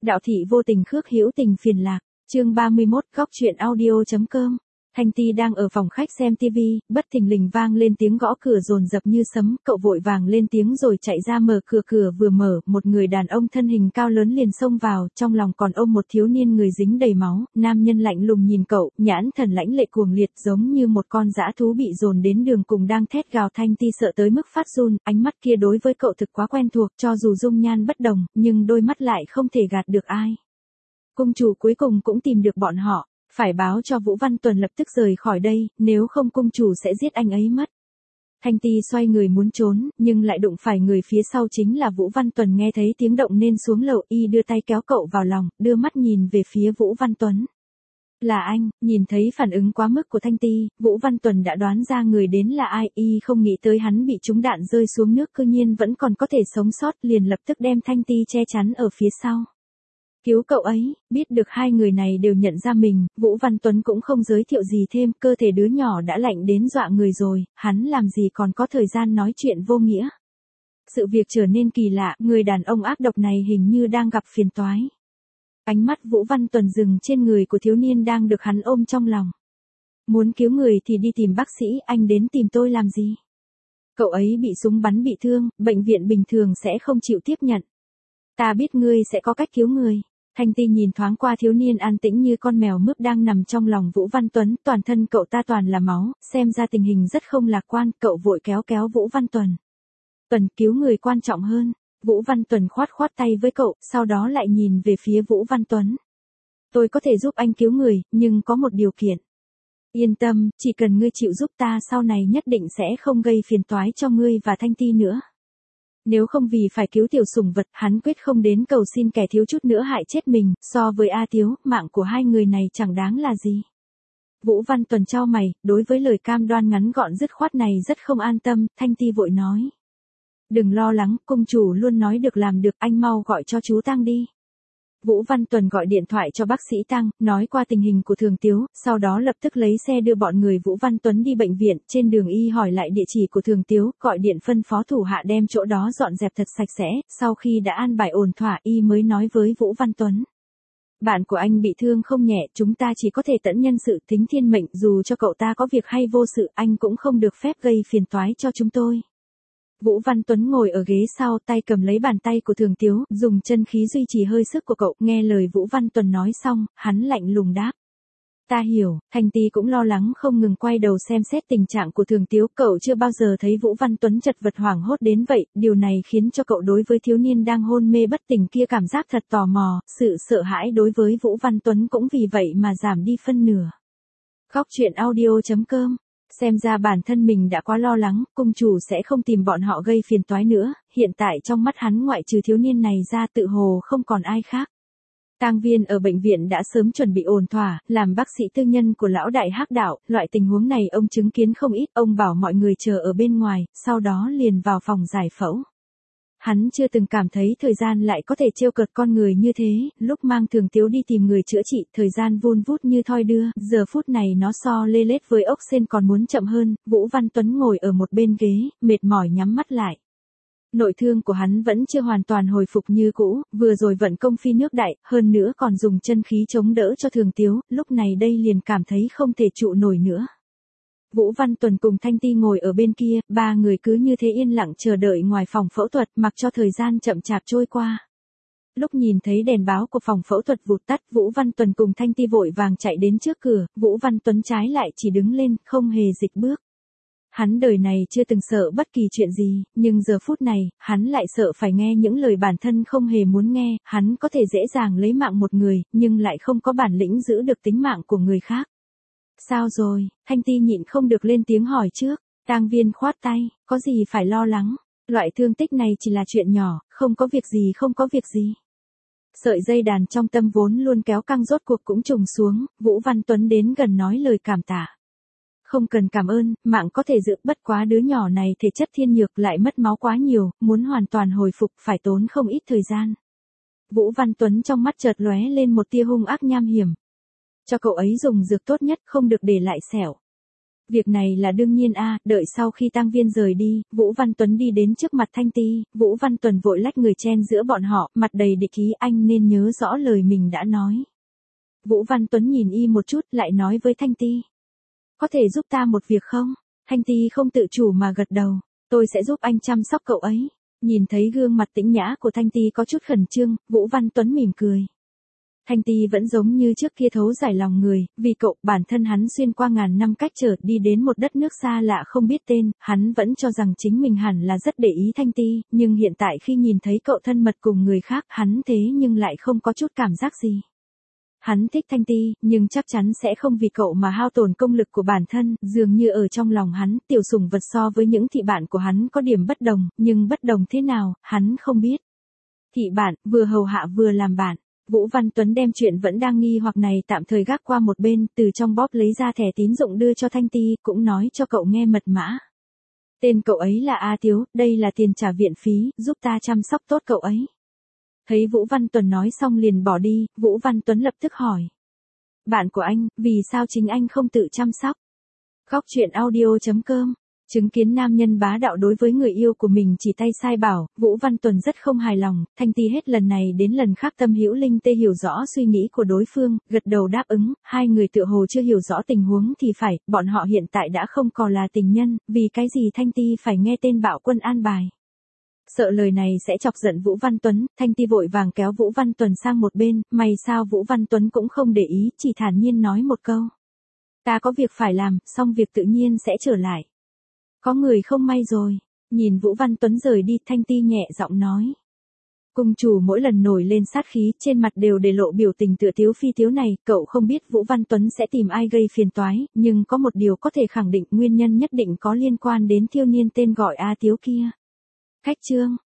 Đạo thị vô tình khước hữu tình phiền lạc, chương 31, góc truyện audio.com. Thanh Ti đang ở phòng khách xem TV, bất thình lình vang lên tiếng gõ cửa dồn dập như sấm, cậu vội vàng lên tiếng rồi chạy ra mở cửa. Cửa vừa mở, một người đàn ông thân hình cao lớn liền xông vào, trong lòng còn ôm một thiếu niên người dính đầy máu. Nam nhân lạnh lùng nhìn cậu, nhãn thần lãnh lệ cuồng liệt giống như một con dã thú bị dồn đến đường cùng đang thét gào. Thanh Ti sợ tới mức phát run, ánh mắt kia đối với cậu thực quá quen thuộc, cho dù dung nhan bất đồng, nhưng đôi mắt lại không thể gạt được ai. Cung chủ cuối cùng cũng tìm được bọn họ. Phải báo cho Vũ Văn Tuần lập tức rời khỏi đây, nếu không cung chủ sẽ giết anh ấy mất. Thanh Ti xoay người muốn trốn, nhưng lại đụng phải người phía sau chính là Vũ Văn Tuần. Nghe thấy tiếng động nên xuống lầu, y đưa tay kéo cậu vào lòng, đưa mắt nhìn về phía Vũ Văn Tuấn. Là anh. Nhìn thấy phản ứng quá mức của Thanh Ti, Vũ Văn Tuần đã đoán ra người đến là ai. Y không nghĩ tới hắn bị trúng đạn rơi xuống nước cư nhiên vẫn còn có thể sống sót, liền lập tức đem Thanh Ti che chắn ở phía sau. Cứu cậu ấy. Biết được hai người này đều nhận ra mình, Vũ Văn Tuấn cũng không giới thiệu gì thêm, cơ thể đứa nhỏ đã lạnh đến dọa người rồi, hắn làm gì còn có thời gian nói chuyện vô nghĩa. Sự việc trở nên kỳ lạ, người đàn ông ác độc này hình như đang gặp phiền toái. Ánh mắt Vũ Văn Tuần dừng trên người của thiếu niên đang được hắn ôm trong lòng. Muốn cứu người thì đi tìm bác sĩ, anh đến tìm tôi làm gì? Cậu ấy bị súng bắn bị thương, bệnh viện bình thường sẽ không chịu tiếp nhận. Ta biết ngươi sẽ có cách cứu người. Thanh Ti nhìn thoáng qua thiếu niên an tĩnh như con mèo mướp đang nằm trong lòng Vũ Văn Tuấn, toàn thân cậu ta toàn là máu, xem ra tình hình rất không lạc quan, cậu vội kéo Vũ Văn Tuần. Tuần, cứu người quan trọng hơn. Vũ Văn Tuần khoát tay với cậu, sau đó lại nhìn về phía Vũ Văn Tuấn. Tôi có thể giúp anh cứu người, nhưng có một điều kiện. Yên tâm, chỉ cần ngươi chịu giúp ta sau này nhất định sẽ không gây phiền toái cho ngươi và Thanh Ti nữa. Nếu không vì phải cứu tiểu sủng vật, hắn quyết không đến cầu xin kẻ thiếu chút nữa hại chết mình. So với A Tiếu, mạng của hai người này chẳng đáng là gì. Vũ Văn Tuần chau mày, đối với lời cam đoan ngắn gọn dứt khoát này rất không an tâm. Thanh Ti vội nói. Đừng lo lắng, cung chủ luôn nói được làm được, anh mau gọi cho chú Tăng đi. Vũ Văn Tuần gọi điện thoại cho bác sĩ Tăng, nói qua tình hình của Thường Tiếu, sau đó lập tức lấy xe đưa bọn người Vũ Văn Tuấn đi bệnh viện. Trên đường y hỏi lại địa chỉ của Thường Tiếu, gọi điện phân phó thủ hạ đem chỗ đó dọn dẹp thật sạch sẽ. Sau khi đã an bài ổn thỏa, y mới nói với Vũ Văn Tuấn. Bạn của anh bị thương không nhẹ, chúng ta chỉ có thể tận nhân sự tính thiên mệnh, dù cho cậu ta có việc hay vô sự, anh cũng không được phép gây phiền toái cho chúng tôi. Vũ Văn Tuấn ngồi ở ghế sau, tay cầm lấy bàn tay của Thường Tiếu, dùng chân khí duy trì hơi sức của cậu. Nghe lời Vũ Văn Tuấn nói xong, hắn lạnh lùng đáp. Ta hiểu. Thanh Ti cũng lo lắng không ngừng quay đầu xem xét tình trạng của Thường Tiếu. Cậu chưa bao giờ thấy Vũ Văn Tuấn chật vật hoảng hốt đến vậy, điều này khiến cho cậu đối với thiếu niên đang hôn mê bất tỉnh kia cảm giác thật tò mò, sự sợ hãi đối với Vũ Văn Tuấn cũng vì vậy mà giảm đi phân nửa. Góc truyện audio.com. Xem ra bản thân mình đã quá lo lắng, cung chủ sẽ không tìm bọn họ gây phiền toái nữa, hiện tại trong mắt hắn ngoại trừ thiếu niên này ra tự hồ không còn ai khác. Tang Viên ở bệnh viện đã sớm chuẩn bị ổn thỏa, làm bác sĩ tư nhân của lão đại Hắc Đạo, loại tình huống này ông chứng kiến không ít, ông bảo mọi người chờ ở bên ngoài, sau đó liền vào phòng giải phẫu. Hắn chưa từng cảm thấy thời gian lại có thể trêu cợt con người như thế, lúc mang Thường Tiếu đi tìm người chữa trị, thời gian vun vút như thoi đưa, giờ phút này nó so lê lết với ốc sên còn muốn chậm hơn. Vũ Văn Tuấn ngồi ở một bên ghế, mệt mỏi nhắm mắt lại. Nội thương của hắn vẫn chưa hoàn toàn hồi phục như cũ, vừa rồi vận công phi nước đại, hơn nữa còn dùng chân khí chống đỡ cho Thường Tiếu, lúc này đây liền cảm thấy không thể trụ nổi nữa. Vũ Văn Tuần cùng Thanh Ti ngồi ở bên kia, ba người cứ như thế yên lặng chờ đợi ngoài phòng phẫu thuật, mặc cho thời gian chậm chạp trôi qua. Lúc nhìn thấy đèn báo của phòng phẫu thuật vụt tắt, Vũ Văn Tuần cùng Thanh Ti vội vàng chạy đến trước cửa, Vũ Văn Tuấn trái lại chỉ đứng lên, không hề dịch bước. Hắn đời này chưa từng sợ bất kỳ chuyện gì, nhưng giờ phút này, hắn lại sợ phải nghe những lời bản thân không hề muốn nghe. Hắn có thể dễ dàng lấy mạng một người, nhưng lại không có bản lĩnh giữ được tính mạng của người khác. Sao rồi? Thanh Ti nhịn không được lên tiếng hỏi trước. Tang Viên khoát tay, có gì phải lo lắng, loại thương tích này chỉ là chuyện nhỏ, không có việc gì. Sợi dây đàn trong tâm vốn luôn kéo căng rốt cuộc cũng trùng xuống, Vũ Văn Tuấn đến gần nói lời cảm tạ. Không cần cảm ơn, mạng có thể giữ, bất quá đứa nhỏ này thể chất thiên nhược lại mất máu quá nhiều, muốn hoàn toàn hồi phục phải tốn không ít thời gian. Vũ Văn Tuấn trong mắt chợt lóe lên một tia hung ác nham hiểm. Cho cậu ấy dùng dược tốt nhất, không được để lại sẹo. Việc này là đương nhiên đợi sau khi tang viên rời đi, Vũ Văn Tuấn đi đến trước mặt Thanh Ti, Vũ Văn Tuấn vội lách người chen giữa bọn họ, mặt đầy địch ý, anh nên nhớ rõ lời mình đã nói. Vũ Văn Tuấn nhìn y một chút, lại nói với Thanh Ti. Có thể giúp ta một việc không? Thanh Ti không tự chủ mà gật đầu, tôi sẽ giúp anh chăm sóc cậu ấy. Nhìn thấy gương mặt tĩnh nhã của Thanh Ti có chút khẩn trương, Vũ Văn Tuấn mỉm cười. Thanh Ti vẫn giống như trước kia thấu giải lòng người, vì cậu, bản thân hắn xuyên qua ngàn năm cách trở đi đến một đất nước xa lạ không biết tên, hắn vẫn cho rằng chính mình hẳn là rất để ý Thanh Ti, nhưng hiện tại khi nhìn thấy cậu thân mật cùng người khác, hắn thế nhưng lại không có chút cảm giác gì. Hắn thích Thanh Ti, nhưng chắc chắn sẽ không vì cậu mà hao tổn công lực của bản thân, dường như ở trong lòng hắn, tiểu sủng vật so với những thị bạn của hắn có điểm bất đồng, nhưng bất đồng thế nào, hắn không biết. Thị bạn, vừa hầu hạ vừa làm bạn. Vũ Văn Tuấn đem chuyện vẫn đang nghi hoặc này tạm thời gác qua một bên, từ trong bóp lấy ra thẻ tín dụng đưa cho Thanh Ti, cũng nói cho cậu nghe mật mã. Tên cậu ấy là A Tiếu, đây là tiền trả viện phí, giúp ta chăm sóc tốt cậu ấy. Thấy Vũ Văn Tuấn nói xong liền bỏ đi, Vũ Văn Tuấn lập tức hỏi. Bạn của anh, vì sao chính anh không tự chăm sóc? Góc truyện audio.com. Chứng kiến nam nhân bá đạo đối với người yêu của mình chỉ tay sai bảo, Vũ Văn Tuấn rất không hài lòng, Thanh Ti hết lần này đến lần khác tâm hữu linh tê hiểu rõ suy nghĩ của đối phương, gật đầu đáp ứng, hai người tựa hồ chưa hiểu rõ tình huống thì phải, bọn họ hiện tại đã không còn là tình nhân, vì cái gì Thanh Ti phải nghe tên Bạo Quân an bài. Sợ lời này sẽ chọc giận Vũ Văn Tuấn, Thanh Ti vội vàng kéo Vũ Văn Tuấn sang một bên, may sao Vũ Văn Tuấn cũng không để ý, chỉ thản nhiên nói một câu. Ta có việc phải làm, xong việc tự nhiên sẽ trở lại. Có người không may rồi. Nhìn Vũ Văn Tuấn rời đi, Thanh Ti nhẹ giọng nói. Cung chủ mỗi lần nổi lên sát khí, trên mặt đều để lộ biểu tình tựa tiếu phi tiếu này, cậu không biết Vũ Văn Tuấn sẽ tìm ai gây phiền toái, nhưng có một điều có thể khẳng định, nguyên nhân nhất định có liên quan đến thiếu niên tên gọi A Tiếu kia. Khách chương.